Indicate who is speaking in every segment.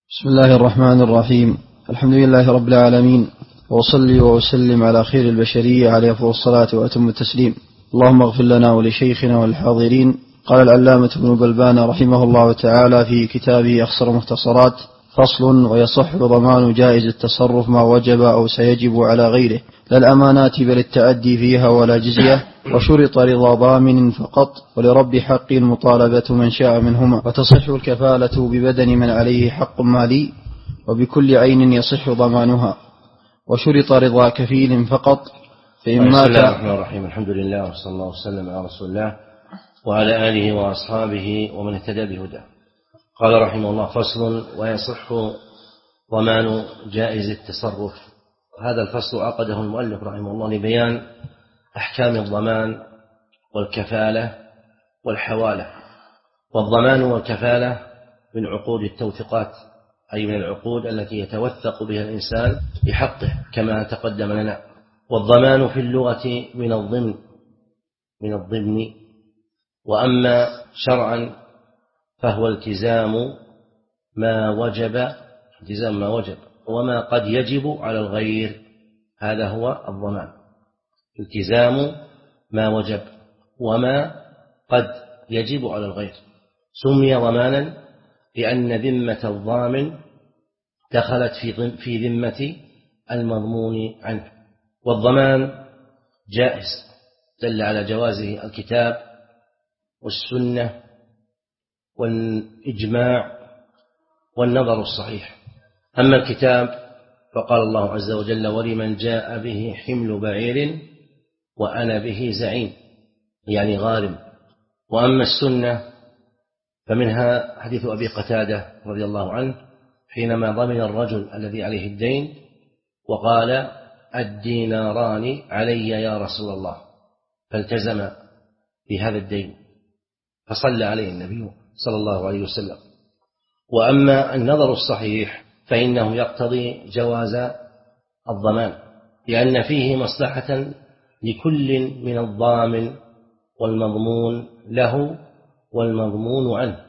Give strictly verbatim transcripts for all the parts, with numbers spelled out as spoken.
Speaker 1: بسم الله الرحمن الرحيم. الحمد لله رب العالمين، وأصلي وأسلم على خير البشرية عليه أفضل الصلاة وأتم التسليم. اللهم اغفر لنا ولشيخنا والحاضرين. قال العلامة ابن بلبان رحمه الله تعالى في كتابه أخصر مختصرات: فصل: ويصح ضمان جائز التصرف ما وجب أو سيجب على غيره، لا الأمانات بل التعدي فيها ولا جزية، وشرط رضا ضامن فقط، ولرب حق المطالبة من شاء منهما، وتصح الكفالة ببدن من عليه حق مالي، وبكل عين يصح ضمانها، وشرط رضا كفيل فقط، فإن مات.
Speaker 2: بسم الله الرحمن الرحيم. الحمد لله وصلى الله وسلم على رسول الله وعلى آله وأصحابه ومن اهتدى بهداه. قال رحمه الله: فصل: ويصح ضمان جائز التصرف. هذا الفصل عقده المؤلف رحمه الله لبيان أحكام الضمان والكفالة والحوالة. والضمان والكفالة من عقود التوثيقات، أي من العقود التي يتوثق بها الإنسان بحقه كما تقدم لنا. والضمان في اللغة من الضمن من الضمن وأما شرعا فهو التزام ما وجب التزام ما وجب وما قد يجب على الغير. هذا هو الضمان، التزام ما وجب وما قد يجب على الغير. سمي ضمانا لأن ذمة الضامن دخلت في ذمة المضمون عنه. والضمان جائز دل على جوازه الكتاب والسنة والإجماع والنظر الصحيح. أما الكتاب فقال الله عز وجل: ولمن جاء به حمل بعير وأنا به زعيم، يعني غارم. وأما السنة فمنها حديث أبي قتادة رضي الله عنه حينما ضمن الرجل الذي عليه الدين وقال: الديناران علي يا رسول الله، فالتزم بهذا الدين فصلى عليه النبي صلى الله عليه وسلم. وأما النظر الصحيح فإنه يقتضي جواز الضمان، لأن فيه مصلحة لكل من الضامن والمضمون له والمضمون عنه.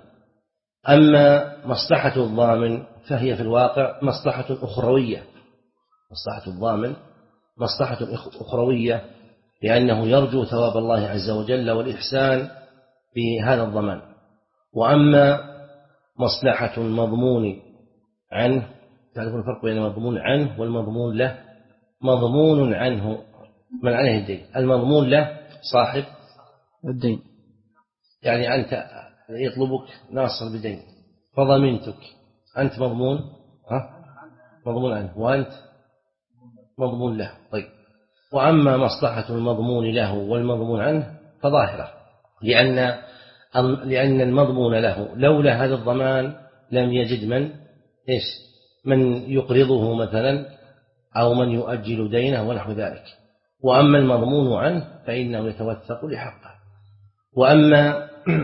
Speaker 2: أما مصلحة الضامن فهي في الواقع مصلحة أخروية، مصلحة الضامن مصلحة أخروية، لأنه يرجو ثواب الله عز وجل والإحسان بهذا الضمان. وأما مصلحة المضمون عنه، تعرفون الفرق بين المضمون عنه والمضمون له؟ مضمون عنه من عليه الدين، المضمون له صاحب
Speaker 1: الدين،
Speaker 2: يعني أنت يطلبك ناصر بدين فضمنتك، أنت مضمون ها مضمون عنه وأنت مضمون له. طيب، وأما مصلحة المضمون له والمضمون عنه فظاهرة، لأن لأن المضمون له لولا هذا الضمان لم يجد من إيش من يقرضه مثلا أو من يؤجل دينه ونحو ذلك. وأما المضمون عنه فإنه يتوثق لحقه. وأما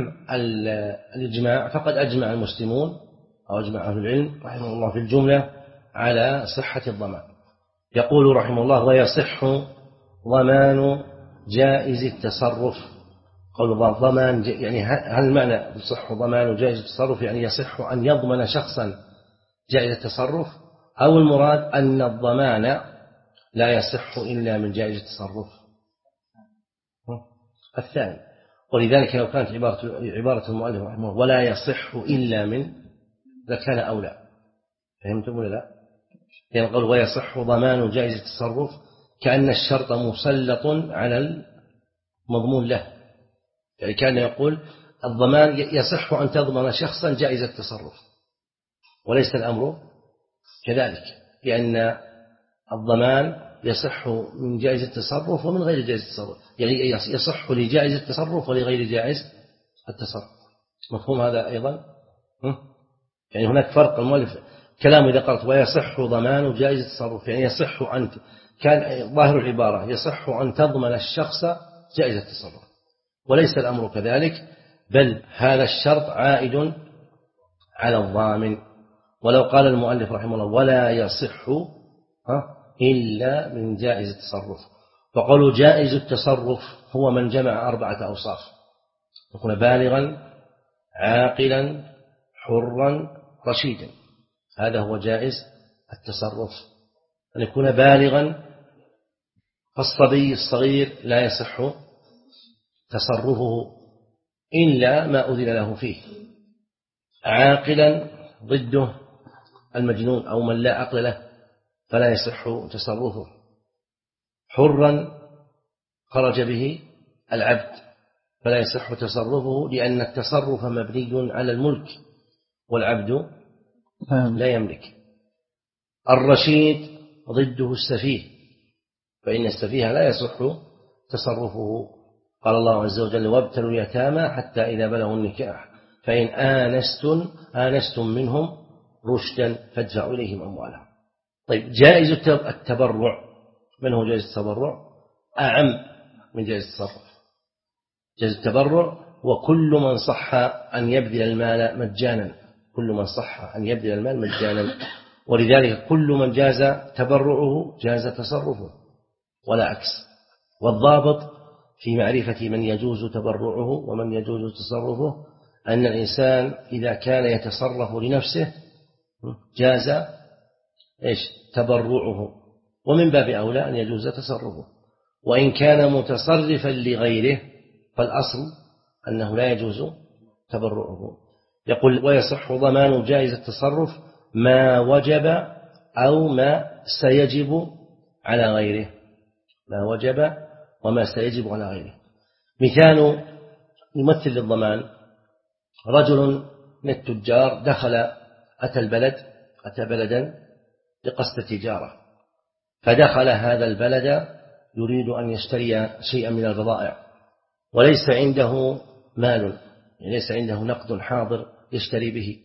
Speaker 2: الإجماع فقد أجمع المسلمون أو أجمع أهل العلم رحمه الله في الجملة على صحة الضمان. يقول رحمه الله: ويصح ضمان جائز التصرف. قول ضمان يعني هل معنى يصح ضمان جائز التصرف يعني يصح أن يضمن شخصا جائز التصرف، أو المراد أن الضمان لا يصح إلا من جائز التصرف؟ الثاني. ولذلك لو كانت عبارة, عبارة المؤلف رحمه الله ولا يصح إلا من، لكان أولى. فهمتم ولا لا؟ يعني قول ويصح ضمان جائز التصرف كأن الشرط مسلط على المضمون له، يعني كان يقول الضمان يصح أن تضمن شخصا جائز التصرف، وليس الأمر كذلك، لأن الضمان يصح من جائز التصرف ومن غير جائز التصرف، يعني يصح لجائز التصرف ولغير جائز التصرف. مفهوم هذا أيضا؟ يعني هناك فرق. المؤلف كلامه إذا قالت ويصح ضمان جائز التصرف يعني يصح أن كان ظاهر العبارة يصح أن تضمن الشخص جائز التصرف، وليس الأمر كذلك، بل هذا الشرط عائد على الضامن. ولو قال المؤلف رحمه الله ولا يصح إلا من جائز التصرف، فقالوا جائز التصرف هو من جمع أربعة أوصاف: يكون بالغا عاقلا حرا رشيدا. هذا هو جائز التصرف، أن يكون بالغا، فالصبي الصغير لا يصح تصرفه إلا ما أذن له فيه، عاقلا ضده المجنون أو من لا عقل له فلا يصح تصرفه، حرا خرج به العبد فلا يصح تصرفه، لأن التصرف مبني على الملك والعبد لا يملك. الرشيد ضده السفيه، فإن السفيه لا يصح تصرفه. قال الله عز وجل: وابتلوا اليتامى حتى إذا بلغوا النكاح فإن آنستم آنستم منهم رشدا فادفعوا إليهم أموالهم. طيب، جائز التبرع، من هو جائز التبرع؟ أعم من جائز التصرف. جائز التبرع وكل من صح أن يبذل المال مجانا، كل من صح أن يبذل المال مجانا، ولذلك كل من جاز تبرعه جاز تصرفه ولا عكس. والضابط في معرفة من يجوز تبرعه ومن يجوز تصرفه أن الإنسان إذا كان يتصرف لنفسه جاز إيش تبرعه، ومن باب أولى أن يجوز تصرفه. وإن كان متصرفا لغيره فالأصل أنه لا يجوز تبرعه. يقول: ويصح ضمان جائز التصرف ما وجب أو ما سيجب على غيره، ما وجب وما سيجب على غيره. مثال يمثل للضمان: رجل من التجار دخل أتى البلد أتى بلدا لقصد التجارة، فدخل هذا البلد يريد أن يشتري شيئا من البضائع وليس عنده مال، يعني ليس عنده نقد حاضر يشتري به،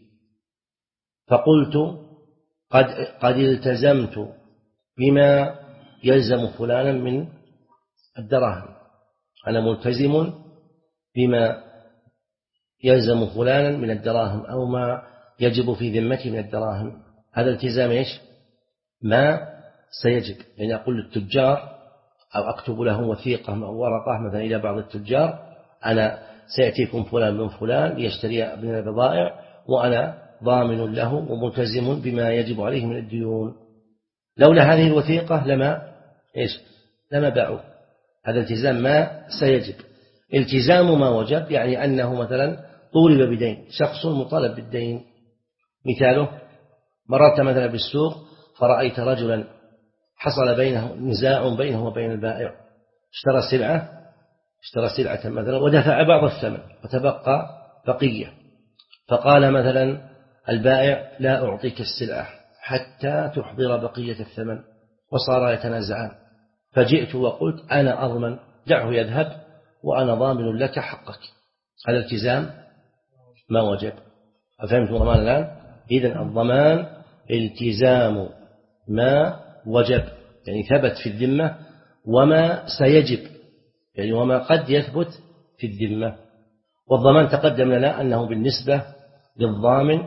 Speaker 2: فقلت: قد, قد التزمت بما يلزم فلانا من الدراهم، أنا ملتزم بما يلزم فلانا من الدراهم أو ما يجب في ذمتي من الدراهم. هذا التزام إيش؟ ما سيجب، يعني أقول للتجار أو أكتب له وثيقة أو ورقة مثلا إلى بعض التجار: أنا سيأتيكم فلان من فلان ليشتري من البضائع وأنا ضامن له وملتزم بما يجب عليه من الديون. لولا هذه الوثيقة لما إيش؟ لما باعوا. هذا التزام ما سيجب. التزام ما وجب يعني أنه مثلا طولب بدين، شخص مطالب بالدين. مثاله: مررت مثلا بالسوق فرأيت رجلا حصل بينه نزاع بينه وبين البائع، اشترى سلعة اشترى سلعة مثلا ودفع بعض الثمن وتبقى بقية، فقال مثلا البائع: لا أعطيك السلعة حتى تحضر بقية الثمن، وصار يتنازعان، فجئت وقلت: أنا أضمن، دعه يذهب وأنا ضامن لك حقك. هذا التزام ما وجب. أفهمتم الضمان الآن؟ إذن الضمان التزام ما وجب، يعني ثبت في الذمة، وما سيجب يعني وما قد يثبت في الذمة. والضمان تقدم لنا أنه بالنسبة للضامن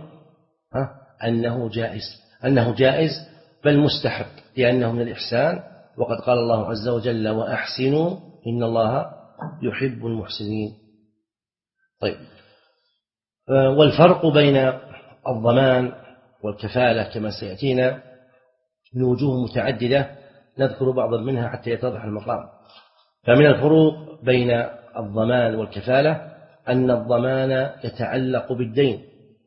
Speaker 2: أنه جائز أنه جائز بل مستحب، لأنه من الإحسان، وقد قال الله عز وجل: وأحسنوا إن الله يحب المحسنين. طيب، والفرق بين الضمان والكفالة كما سيأتينا من وجوه متعددة، نذكر بعضا منها حتى يتضح المقام. فمن الفروق بين الضمان والكفالة أن الضمان يتعلق بالدين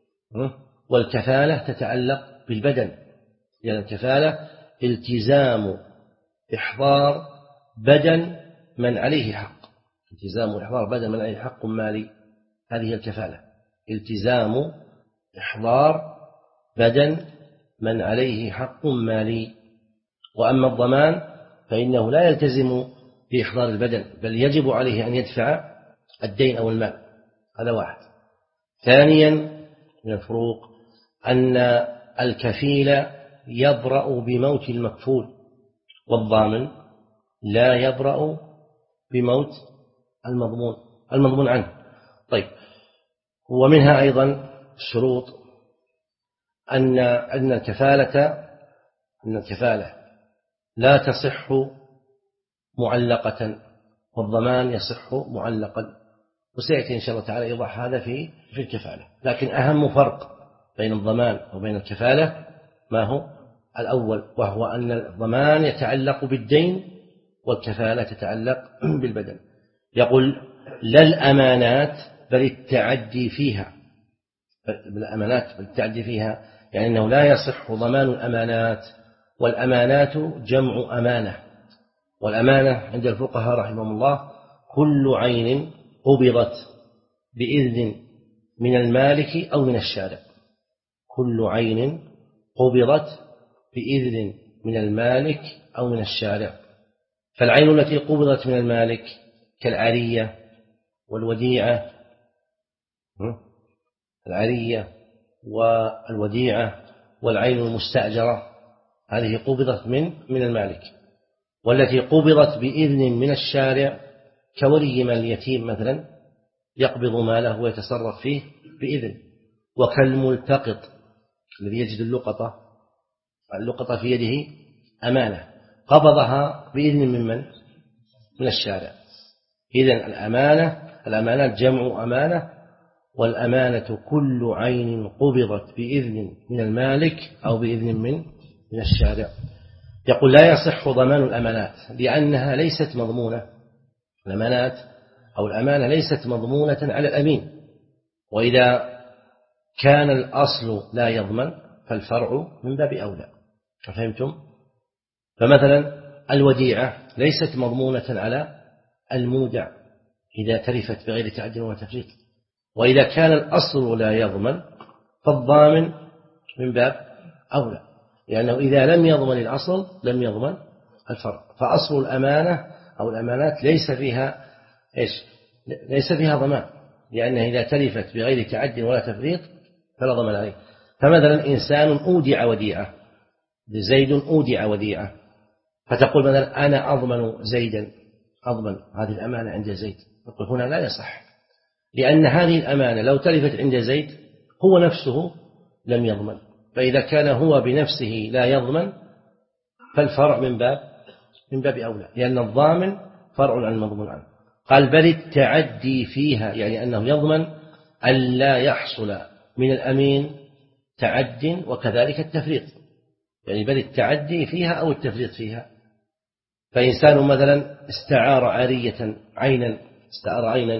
Speaker 2: والكفالة تتعلق بالبدن. يعني الكفالة التزام إحضار بدن من عليه حق، التزام إحضار بدن من عليه حق مالي، هذه الكفالة، التزام إحضار بدن من عليه حق مالي. وأما الضمان فإنه لا يلتزم بإحضار البدن، بل يجب عليه أن يدفع الدين أو المال. هذا واحد. ثانيا من الفروق أن الكفيل يبرأ بموت المكفول، والضامن لا يبرأ بموت المضمون المضمون عنه. طيب، ومنها أيضا الشروط أن أن الكفالة أن الكفالة لا تصح معلقة، والضمان يصح معلقا، وسيأتي إن شاء الله تعالى يوضح هذا في في الكفالة. لكن أهم فرق بين الضمان وبين الكفالة ما هو الأول، وهو أن الضمان يتعلق بالدين والكفالة تتعلق بالبدن. يقول لا الأمانات بل التعدي فيها، بالأمانات بل التعدي فيها، يعني أنه لا يصح ضمان الأمانات، والأمانات جمع أمانة، والأمانة عند الفقهاء رحمهم الله كل عين قبضت بإذن من المالك أو من الشارع، كل عين قبضت بإذن من المالك أو من الشارع. فالعين التي قبضت من المالك كالعرية والوديعة، العرية والوديعة والعين المستأجرة هذه قبضت من من المالك. والتي قبضت بإذن من الشارع كولي مال اليتيم مثلا يقبض ماله ويتصرف فيه بإذن. وكالملتقط الذي يجد اللقطة، اللقطة في يده أمانة قبضها بإذن من من؟ من الشارع. إذن الأمانة، الأمانات جمع أمانة، والأمانة كل عين قبضت بإذن من المالك أو بإذن من من الشارع. يقول لا يصح ضمان الأمانات لأنها ليست مضمونة، الأمانات أو الأمانة ليست مضمونة على الأمين، وإذا كان الأصل لا يضمن فالفرع من باب أولى. فهمتم؟ فمثلا الوديعة ليست مضمونة على المودع إذا تلفت بغير تعد وتفريط، وإذا كان الأصل لا يضمن فالضامن من باب أولى، لأنه إذا لم يضمن الأصل لم يضمن الفرع. فأصل الأمانة أو الأمانات ليس فيها إيش؟ ليس فيها ضمان، لأنها إذا تلفت بغير تعد ولا تفريط فلا ضمان عليه. فمثلا إنسان أودع وديعة، زيد أودع وديعة، فتقول مثلا أنا أضمن زيدا، أضمن هذه الأمانة عند زيد، نقول هنا لا يصح، لأن هذه الأمانة لو تلفت عند زيد هو نفسه لم يضمن، فإذا كان هو بنفسه لا يضمن فالفرع من باب من باب أولى، لأن الضامن فرع عن المضمون عنه. قال بل التعدي فيها، يعني أنه يضمن أن لا يحصل من الأمين تعد وكذلك التفريط، يعني بل التعدي فيها أو التفريط فيها. فإنسان مثلا استعار عارية عينا، استعار عينا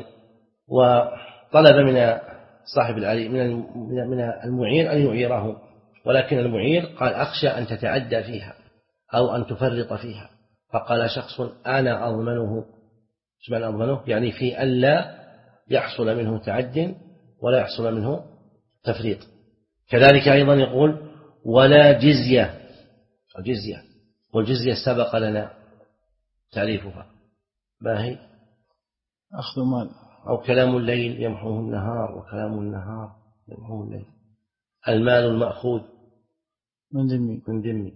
Speaker 2: وطلب من صاحب العري من المعير أن يعيره، ولكن المعير قال أخشى أن تتعدى فيها أو أن تفرط فيها، فقال شخص أنا أضمنه. ايش معنى أضمنه؟ يعني في ألا يحصل منه تعد ولا يحصل منه تفريط. كذلك أيضا يقول ولا جزية، الجزية والجزية سبق لنا تعريفها، ما هي؟
Speaker 1: أخذ مال
Speaker 2: أو كلام الليل يمحوه النهار وكلام النهار يمحوه الليل. المال المأخوذ
Speaker 1: من ذمي
Speaker 2: من ذمي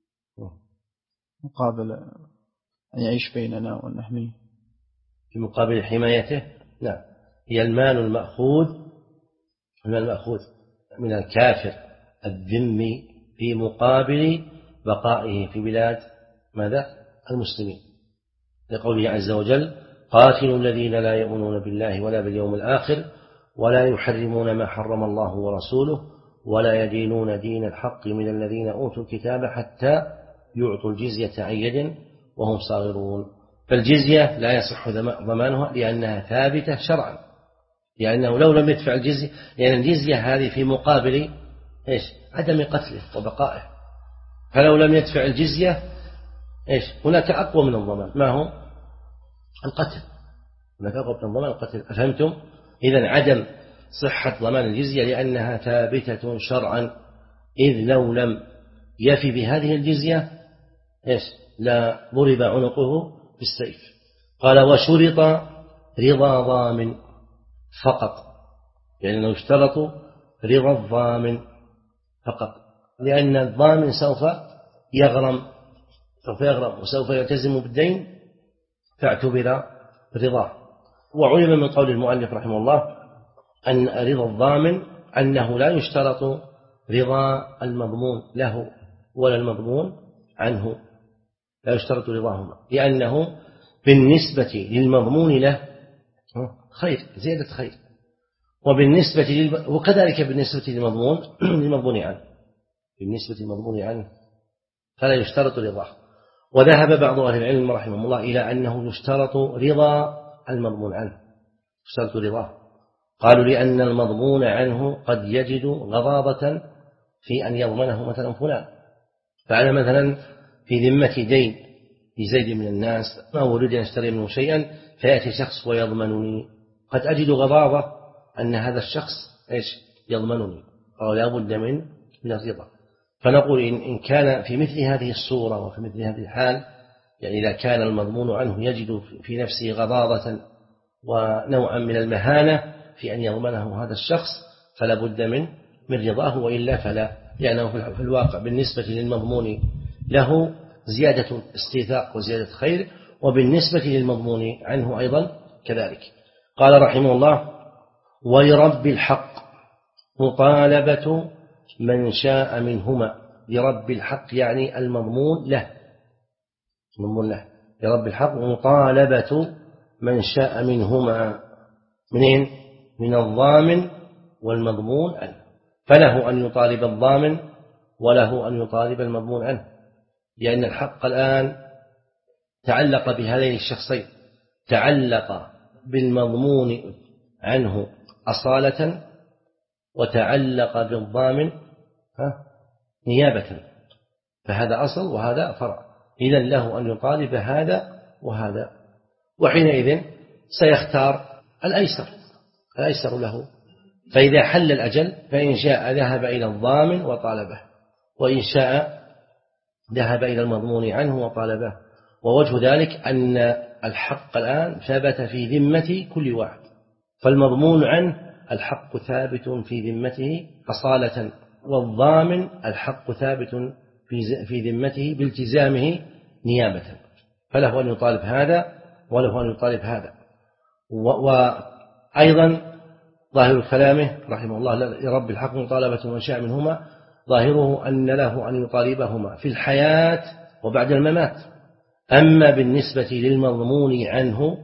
Speaker 1: مقابل أن يعيش بيننا ونحميه،
Speaker 2: في مقابل حمايته. نعم، هي المال المأخوذ، المال المأخوذ من الكافر الذمي في مقابل بقائه في بلاد ماذا؟ المسلمين، لقوله عز وجل قاتلوا الذين لا يؤمنون بالله ولا باليوم الآخر ولا يحرمون ما حرم الله ورسوله ولا يدينون دين الحق من الذين أوتوا الكتاب حتى يعطوا الجزية عن يد وهم صاغرون. فالجزية لا يصح ضمانها لأنها ثابتة شرعا، لأنه لو لم يدفع الجزية، لأن يعني الجزية هذه في مقابل إيش؟ عدم قتله وبقائه، فلو لم يدفع الجزية إيش؟ هناك أقوى من الضمان، ما هو؟ القتل، هناك أقوى من الضمان القتل. أفهمتم؟ إذن عدم صحة ضمان الجزية لأنها ثابتة شرعا، إذ لو لم يفي بهذه الجزية إيش؟ لا ضرب عنقه بالسيف. قال وشرط رضا ضامن فقط، يعني لو اشترطوا رضا الضامن فقط، لأن الضامن سوف يغرم سوف يغرم وسوف يلتزم بالدين فاعتبر رضاه. وعلم من قول المؤلف رحمه الله أن رضا الضامن أنه لا يشترط رضا المضمون له ولا المضمون عنه، لا يشترط رضاهما، لأنه بالنسبة للمضمون له خير، زيادة خير، وبالنسبة للب... وكذلك بالنسبة للمضمون للمضمون عنه. بالنسبة للمضمون عنه فلا يشترط رضاه. وذهب بعض أهل العلم رحمه الله إلى أنه يشترط رضا المضمون عنه، يشترط رضاه. قالوا لأن المضمون عنه قد يجد غضاضة في أن يضمنه مثلا فلان، فأنا مثلا في ذمة دين لزيد من الناس أو أريد أن أشتري منه شيئا فيأتي شخص ويضمنني، قد أجد غضاضة أن هذا الشخص إيش يضمنني، أو لا بد من من الرضا. فنقول إن, إن كان في مثل هذه الصورة وفي مثل هذه الحال، يعني إذا كان المضمون عنه يجد في نفسه غضاضة ونوعا من المهانة في أن يضمنه هذا الشخص فلا بد من من رضاه، وإلا فلا، لأنه في الواقع بالنسبة للمضمون له زيادة استيثاق وزيادة خير، وبالنسبة للمضمون عنه أيضا كذلك. قال رحمه الله: ولرب الحق مطالبة من شاء منهما. لرب الحق يعني المضمون له، المضمون له لرب الحق مطالبة من شاء منهما. منين؟ من الضامن والمضمون عنه، فله أن يطالب الضامن وله أن يطالب المضمون عنه، لأن الحق الآن تعلق بهذين الشخصين، تعلق بالمضمون عنه أصالة وتعلق بالضامن نيابة، فهذا أصل وهذا فرع، إذن له أن يطالب هذا وهذا، وحينئذ سيختار الأيسر الأيسر له. فإذا حل الأجل فإن شاء ذهب إلى الضامن وطالبه، وإن شاء ذهب إلى المضمون عنه وطالبه. ووجه ذلك أن الحق الآن ثبت في ذمة كل واحد، فالمضمون عنه الحق ثابت في ذمته أصالة، والضامن الحق ثابت في ذمته بالتزامه نيابة، فله أن يطالب هذا وله أن يطالب هذا. وأيضا ظاهر كلامه رحمه الله: لرب الحق مطالبة من شاء منهما، ظاهره أن له أن يطالبهما في الحياة وبعد الممات. أما بالنسبة للمضمون عنه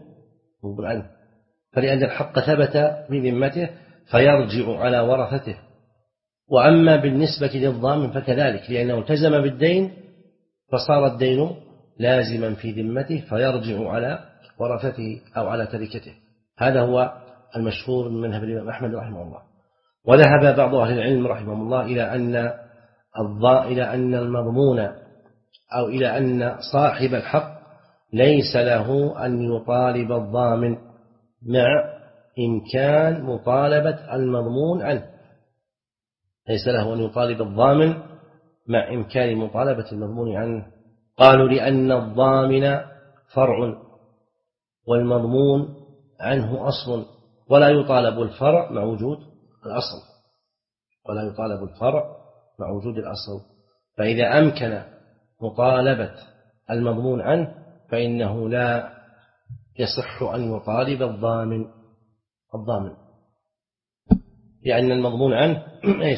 Speaker 2: فلأن الحق ثبت في ذمته فيرجع على ورثته، وأما بالنسبة للضامن فكذلك، لأنه التزم بالدين فصار الدين لازما في ذمته فيرجع على ورثته أو على تركته. هذا هو المشهور من مذهب الإمام أحمد رحمه الله. وذهب بعض أهل العلم رحمه الله إلى أن إلى أن المضمون أو إلى أن صاحب الحق ليس له أن يطالب الضامن مع إمكان مطالبة المضمون عنه، ليس له أن يطالب الضامن مع إمكان مطالبة المضمون عنه. قالوا لأن الضامن فرع والمضمون عنه أصل، ولا يطالب الفرع مع وجود الأصل، ولا يطالب الفرع مع وجود الأصل. فإذا أمكن مطالبة المضمون عنه فإنه لا يصح أن يطالب الضامن الضامن لأن المضمون عنه إيش؟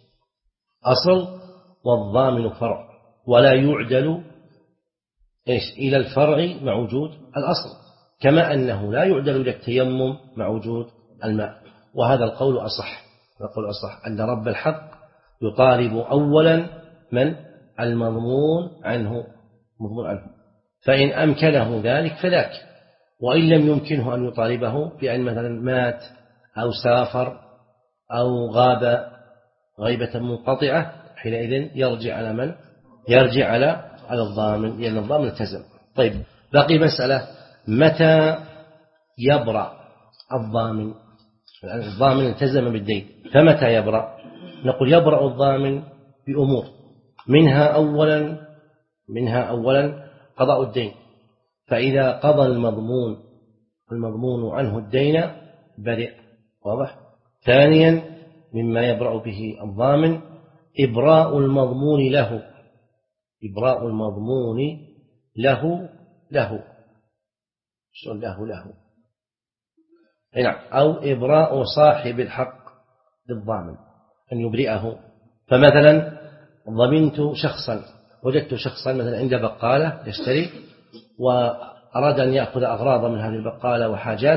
Speaker 2: أصل، والضامن فرع، ولا يعدل إيش؟ إلى الفرع مع وجود الأصل، كما أنه لا يعدل إلى التيمم مع وجود الماء. وهذا القول أصح، القول أصح أن رب الحق يطالب أولا من المضمون عنه مضمون عنه، فإن أمكنه ذلك فذاك، وإن لم يمكنه أن يطالبه بأن مثلا مات أو سافر أو غاب غيبة منقطعة، حينئذ يرجع على من؟ يرجع على على الضامن، لأن الضامن التزم. طيب، بقي مسألة: متى يبرأ الضامن؟ الضامن التزم بالدين، فمتى يبرأ؟ نقول يبرأ الضامن بأمور، منها أولا منها أولا قضاء الدين، فإذا قضى المضمون المضمون عنه الدين برئ، واضح. ثانيا مما يبرأ به الضامن إبراء المضمون له، إبراء المضمون له له شو له له نعم، أو إبراء صاحب الحق للضامن أن يبرئه. فمثلا ضمنت شخصا، وجدت شخصا مثلا عند بقالة يشتري وأراد أن يأخذ أغراض من هذه البقالة وحاجات،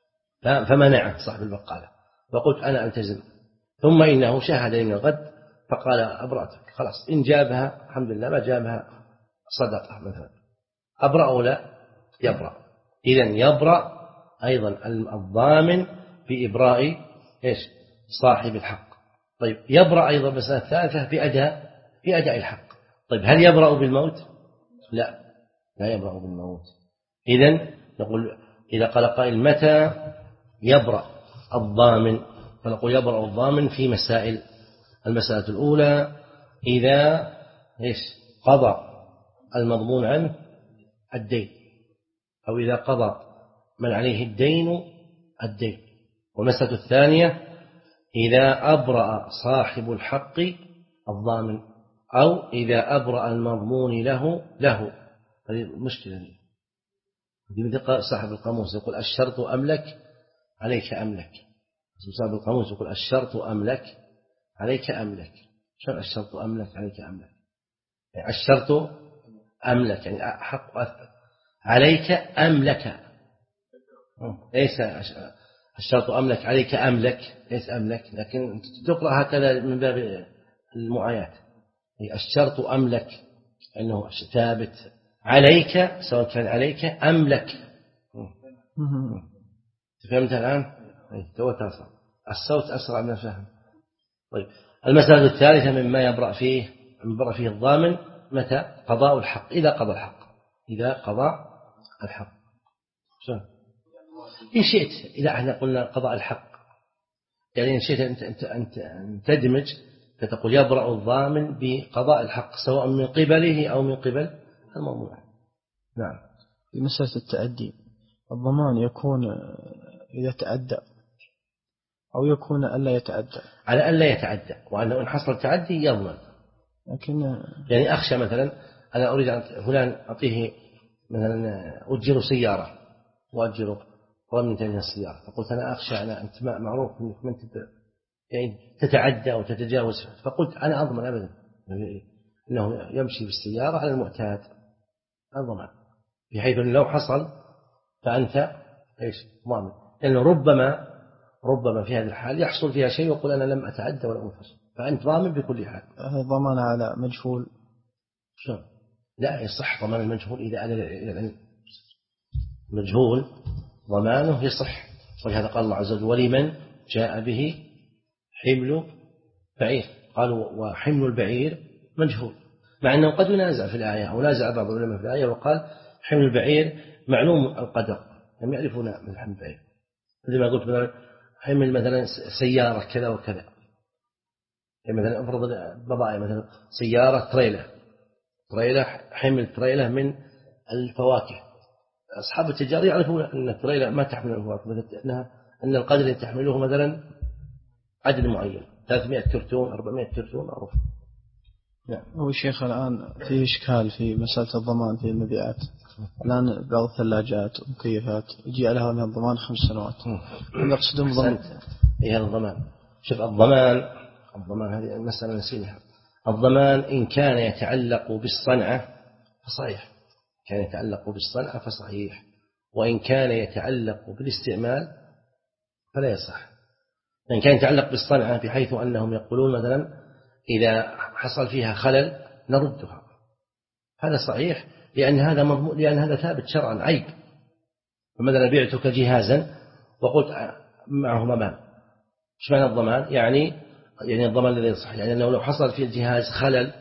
Speaker 2: فمنعه صاحب البقالة، وقلت أنا ألتزم، ثم إنه شاهد من الغد فقال أبرأتك، خلاص إن جابها الحمد لله، ما جابها صدقة مثلا. أبرأ أو لا؟ يبرأ. إذن يبرأ أيضا الضامن بإبراء إيش؟ صاحب الحق. طيب يبرأ أيضا مسألة ثالثة بأداء بأداء الحق. طيب هل يبرأ بالموت؟ لا، لا يبرأ بالموت. إذن نقول إذا قال قائل متى يبرأ الضامن، فنقول يبرأ الضامن في مسائل. المسألة الأولى إذا إيش؟ قضى المضمون عنه الدين، أو إذا قضى من عليه الدين الدين. والمسألة الثانية إذا أبرأ صاحب الحق الضامن، أو إذا أبرأ المضمون له له هذه مشكلة. دي مثل صاحب القاموس يقول الشرط أملك عليك أملك. صاحب القاموس يقول الشرط أملك عليك أملك. شو الشرط أملك عليك أملك؟ يعني الشرط أملك يعني حق عليك أملك، ليس الشرط أملك عليك أملك، ليس أملك، لكن تقرأ هكذا من باب المعايات. الشرط أملك أنه ثابت عليك، سواء كان عليك أملك. فهمت الآن؟ الصوت أسرع من الفهم. طيب المسألة الثالثة مما يبرأ فيه يبرأ فيه الضامن متى؟ قضاء الحق، إذا قضى الحق، إذا قضى الحق. شو؟ إن شئت، إذا احنا قلنا قضاء الحق يعني إن شئت أنت أنت أنت أن تدمج فتقول يبرأ الضامن بقضاء الحق سواء من قبله أو من قبل المضمون. نعم.
Speaker 1: في مسألة التأدي الضمان يكون إذا تأدى أو يكون ألا يتعدى.
Speaker 2: على ألا يتعدى، وأنه إن حصل تعدي يضمن.
Speaker 1: لكن
Speaker 2: يعني أخشى مثلا أنا أريد أن فلان أعطيه مثلا أجر سيارة وأجر رمي من السيارة، فقلت أنا أخشى أنا أنت معروف أنك من يعني تتعدى أو تتجاوز، فقلت أنا أضمن أبدا أنه يمشي بالسيارة على المعتاد، أضمن بحيث أنه لو حصل فأنت إيش ضامن، لأنه ربما ربما في هذه الحال يحصل فيها شيء ويقول أنا لم أتعدى ولا أنفس، فأنت ضامن بكل حال.
Speaker 1: هذا ضمان على مجهول.
Speaker 2: شو؟ لا يصح ضمان المجهول إذا أدى إلى العلم. مجهول ضمانه يصح، ولهذا قال الله عز وجل ولمن جاء به حمل بعير، قالوا وحمل البعير مجهول، مع أنه قد ينازع في الآية أو نازع بعض العلماء في الآية وقال حمل البعير معلوم القدر، لم يعرفون من حمل البعير. مثل ما قلت مثلا حمل مثلا سيارة كذا وكذا، يعني مثلا افرض بضائع مثلا سيارة تريلة تريلة حمل تريلة من الفواكه، أصحاب التجار يعرفون أن التريلة ما تحمل الفواكه، مثلا أنها أن القدر اللي تحمله مثلا عدد معين ثلاثمائة كرتون أربعمائة كرتون معروف.
Speaker 1: نعم. هو شيخ الآن في إشكال في مسألة الضمان في المبيعات. الآن بعض الثلاجات ومكيفات يجي عليها من الضمان خمس سنوات. هم يقصدون ضمان
Speaker 2: إيه هذا الضمان؟ شوف الضمان الضمان هذه المسألة نسيناها. الضمان إن كان يتعلق بالصنعة فصحيح، كان يتعلق بالصنعة فصحيح، وإن كان يتعلق بالاستعمال فلا يصح. إن كان يتعلق بالصنعة بحيث أنهم يقولون مثلا إذا حصل فيها خلل نردها، هذا صحيح، لأن هذا مضمون، لأن هذا ثابت شرعا عيب. فمثلا بعتك جهازا وقلت معه ضمان، ايش معنى الضمان؟ يعني يعني الضمان الذي يصح، يعني لو لو حصل في الجهاز خلل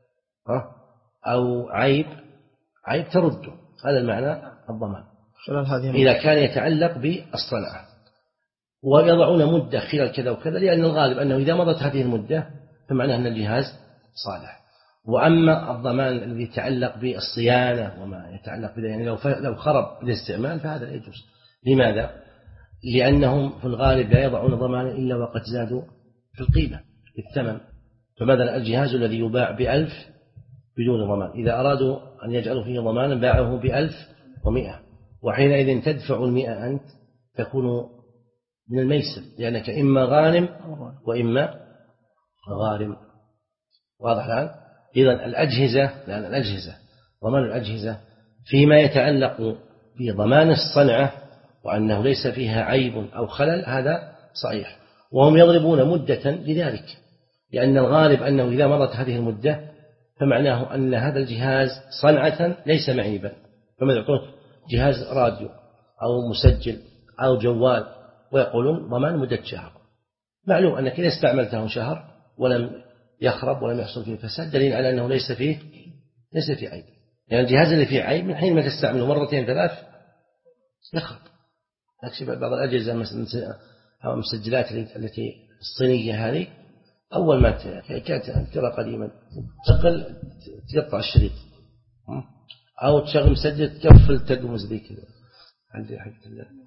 Speaker 2: أو عيب عيب ترده، هذا المعنى الضمان. إذا كان يتعلق بالصنعة ويضعون مدة خلال كذا وكذا، لأن الغالب أنه إذا مضت هذه المدة فمعناه أن الجهاز صالح. وأما الضمان الذي يتعلق بالصيانة وما يتعلق بذلك، يعني لو لو خرب بالاستعمال فهذا لا يجوز. لماذا؟ لأنهم في الغالب لا يضعون ضمانا إلا وقد زادوا في القيمة في الثمن. فمثلا الجهاز الذي يباع بألف بدون ضمان، إذا أرادوا أن يجعلوا فيه ضمانا باعه بألف ومئة، وحينئذ تدفع المئة أنت تكون من الميسر، لأنك إما غانم وإما غارم. واضح الآن؟ إذن الأجهزة، لأن الأجهزة ضمان الأجهزة فيما يتعلق بضمان الصنعة وأنه ليس فيها عيب أو خلل هذا صحيح، وهم يضربون مدة لذلك، لأن الغالب أنه إذا مرت هذه المدة فمعناه أن هذا الجهاز صنعة ليس معيبا، فما يعطوه جهاز راديو أو مسجل أو جوال ويقولون ضمان مدة شهر. معلوم أنك إذا استعملته شهر ولم يخرب ولم يحصل فيه فساد دليل على أنه ليس فيه ليس فيه عيب. يعني الجهاز اللي فيه عيب من حين ما تستعمله مرتين ثلاث يخرب. أكشف بعض الأجهزة المسجلات التي الصينية هذه أول ما كانت ترى قديما تشغل تقطع الشريط أو تشغل مسجل تقفل تقمز ذي كذا عندي حق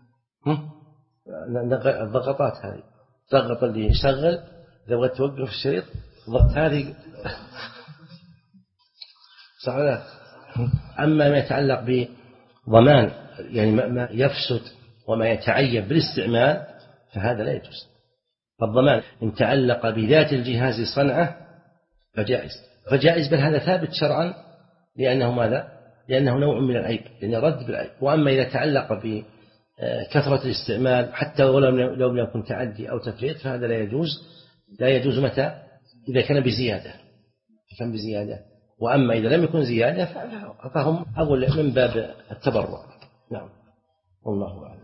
Speaker 2: الضغطات هذه ضغط اللي يشغل إذا بغيت توقف الشريط ضغط هذه صح لا. أما ما يتعلق بضمان يعني ما يفسد وما يتعيب بالاستعمال فهذا لا يجوز. فالضمان إن تعلق بذات الجهاز صنعه فجائز فجائز بل هذا ثابت شرعا لأنه ماذا؟ لأنه نوع من العيب يعني رد بالعيب. وأما إذا تعلق بكثرة الاستعمال حتى ولو لم يكن تعدي أو تفريط فهذا لا يجوز. لا يجوز متى؟ إذا كان بزيادة كان بزيادة. وأما إذا لم يكن زيادة فهم أول من باب التبرع. نعم والله أعلم.